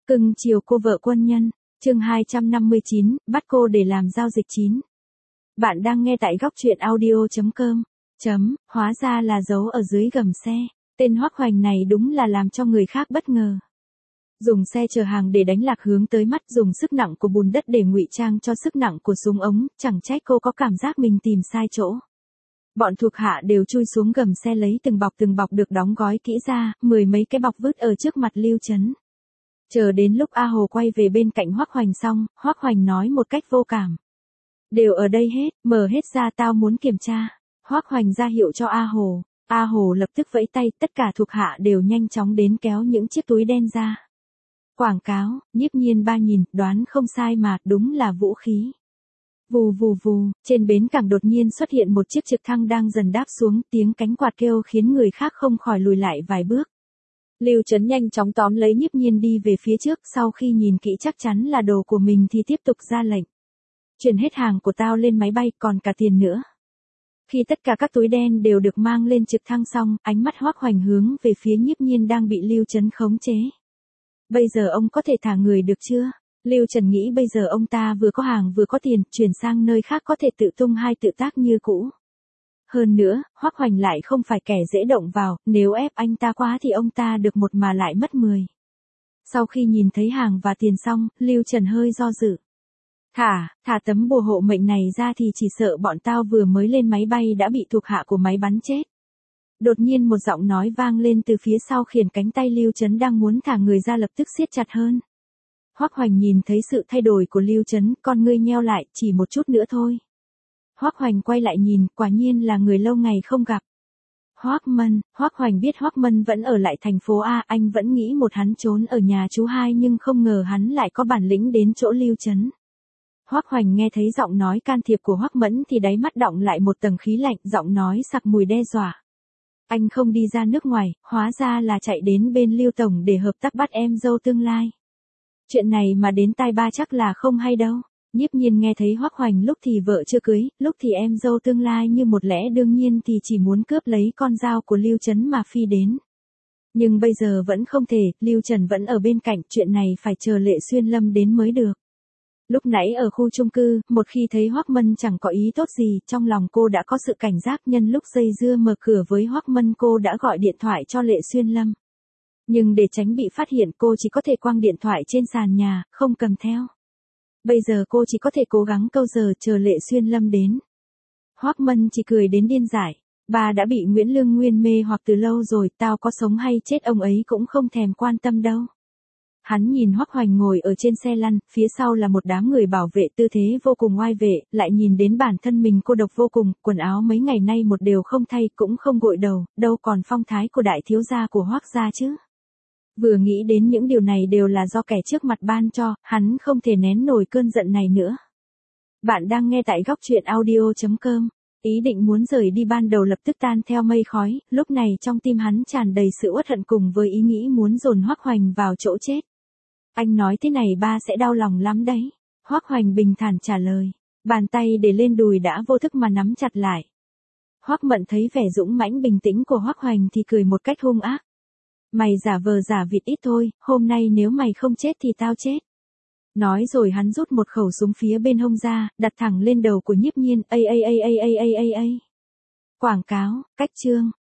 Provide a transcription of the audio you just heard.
Cưng chiều cô vợ quân nhân, chương 259, bắt cô để làm giao dịch 9. Bạn đang nghe tại góc truyện audio.com. Hóa ra là giấu ở dưới gầm xe. Tên Hoắc Hoành này đúng là làm cho người khác bất ngờ. Dùng xe chở hàng để đánh lạc hướng tới mắt, dùng sức nặng của bùn đất để ngụy trang cho sức nặng của súng ống, chẳng trách cô có cảm giác mình tìm sai chỗ. Bọn thuộc hạ đều chui xuống gầm xe lấy từng bọc được đóng gói kỹ ra, 10 mấy cái bọc vứt ở trước mặt Lưu Trấn. Chờ đến lúc A Hồ quay về bên cạnh Hoắc Hoành xong, Hoắc Hoành nói một cách vô cảm. Đều ở đây hết, mở hết ra, tao muốn kiểm tra. Hoắc Hoành ra hiệu cho A Hồ. A Hồ lập tức vẫy tay, tất cả thuộc hạ đều nhanh chóng đến kéo những chiếc túi đen ra. Quảng cáo, Nhiếp Nhiên ba nhìn, đoán không sai mà, đúng là vũ khí. Vù vù vù, trên bến cảng đột nhiên xuất hiện một chiếc trực thăng đang dần đáp xuống, tiếng cánh quạt kêu khiến người khác không khỏi lùi lại vài bước. Lưu Trấn nhanh chóng tóm lấy Nhiếp Nhiên đi về phía trước, sau khi nhìn kỹ chắc chắn là đồ của mình thì tiếp tục ra lệnh. Chuyển hết hàng của tao lên máy bay, còn cả tiền nữa. Khi tất cả các túi đen đều được mang lên trực thăng xong, ánh mắt Hoắc Hoành hướng về phía Nhiếp Nhiên đang bị Lưu Trấn khống chế. Bây giờ ông có thể thả người được chưa? Lưu Trần nghĩ bây giờ ông ta vừa có hàng vừa có tiền, chuyển sang nơi khác có thể tự tung hay tự tác như cũ. Hơn nữa, Hoắc Hoành lại không phải kẻ dễ động vào, nếu ép anh ta quá thì ông ta được một mà lại mất 10. Sau khi nhìn thấy hàng và tiền xong, Lưu Trần hơi do dự. Thả tấm bùa hộ mệnh này ra thì chỉ sợ bọn tao vừa mới lên máy bay đã bị thuộc hạ của máy bắn chết. Đột nhiên một giọng nói vang lên từ phía sau khiến cánh tay Lưu Trấn đang muốn thả người ra lập tức siết chặt hơn. Hoắc Hoành nhìn thấy sự thay đổi của Lưu Trấn, con ngươi nheo lại, chỉ một chút nữa thôi. Hoắc Hoành quay lại nhìn, quả nhiên là người lâu ngày không gặp. Hoắc Mân. Hoắc Hoành biết Hoắc Mân vẫn ở lại thành phố A, anh vẫn nghĩ một hắn trốn ở nhà chú hai nhưng không ngờ hắn lại có bản lĩnh đến chỗ Lưu Trấn. Hoắc Hoành nghe thấy giọng nói can thiệp của Hoắc Mẫn thì đáy mắt đọng lại một tầng khí lạnh, giọng nói sặc mùi đe dọa. Anh không đi ra nước ngoài, hóa ra là chạy đến bên Lưu Tổng để hợp tác bắt em dâu tương lai. Chuyện này mà đến tai ba chắc là không hay đâu. Nhiếp Nhiên nghe thấy Hoắc Hoành lúc thì vợ chưa cưới, lúc thì em dâu tương lai như một lẽ đương nhiên thì chỉ muốn cướp lấy con dao của Lưu Trấn mà phi đến. Nhưng bây giờ vẫn không thể, Lưu Trần vẫn ở bên cạnh, chuyện này phải chờ Lệ Xuyên Lâm đến mới được. Lúc nãy ở khu chung cư, một khi thấy Hoắc Mân chẳng có ý tốt gì, trong lòng cô đã có sự cảnh giác, nhân lúc dây dưa mở cửa với Hoắc Mân cô đã gọi điện thoại cho Lệ Xuyên Lâm. Nhưng để tránh bị phát hiện cô chỉ có thể quăng điện thoại trên sàn nhà, không cầm theo. Bây giờ cô chỉ có thể cố gắng câu giờ chờ Lệ Xuyên Lâm đến. Hoắc Mân chỉ cười đến điên dại. Bà đã bị Nguyễn Lương Nguyên mê hoặc từ lâu rồi, tao có sống hay chết ông ấy cũng không thèm quan tâm đâu. Hắn nhìn Hoắc Hoành ngồi ở trên xe lăn, phía sau là một đám người bảo vệ tư thế vô cùng oai vệ, lại nhìn đến bản thân mình cô độc vô cùng, quần áo mấy ngày nay một đều không thay cũng không gội đầu, đâu còn phong thái của đại thiếu gia của Hoắc gia chứ. Vừa nghĩ đến những điều này đều là do kẻ trước mặt ban cho, hắn không thể nén nổi cơn giận này nữa. Bạn đang nghe tại góc truyện audio.com. Ý định muốn rời đi ban đầu lập tức tan theo mây khói, lúc này trong tim hắn tràn đầy sự uất hận cùng với ý nghĩ muốn dồn Hoắc Hoành vào chỗ chết. Anh nói thế này ba sẽ đau lòng lắm đấy. Hoắc Hoành bình thản trả lời. Bàn tay để lên đùi đã vô thức mà nắm chặt lại. Hoắc Mận thấy vẻ dũng mãnh bình tĩnh của Hoắc Hoành thì cười một cách hung ác. Mày giả vờ giả vịt ít thôi, hôm nay nếu mày không chết thì tao chết. Nói rồi hắn rút một khẩu súng phía bên hông ra, đặt thẳng lên đầu của Nhiếp Nhiên. Quảng cáo, cách chương.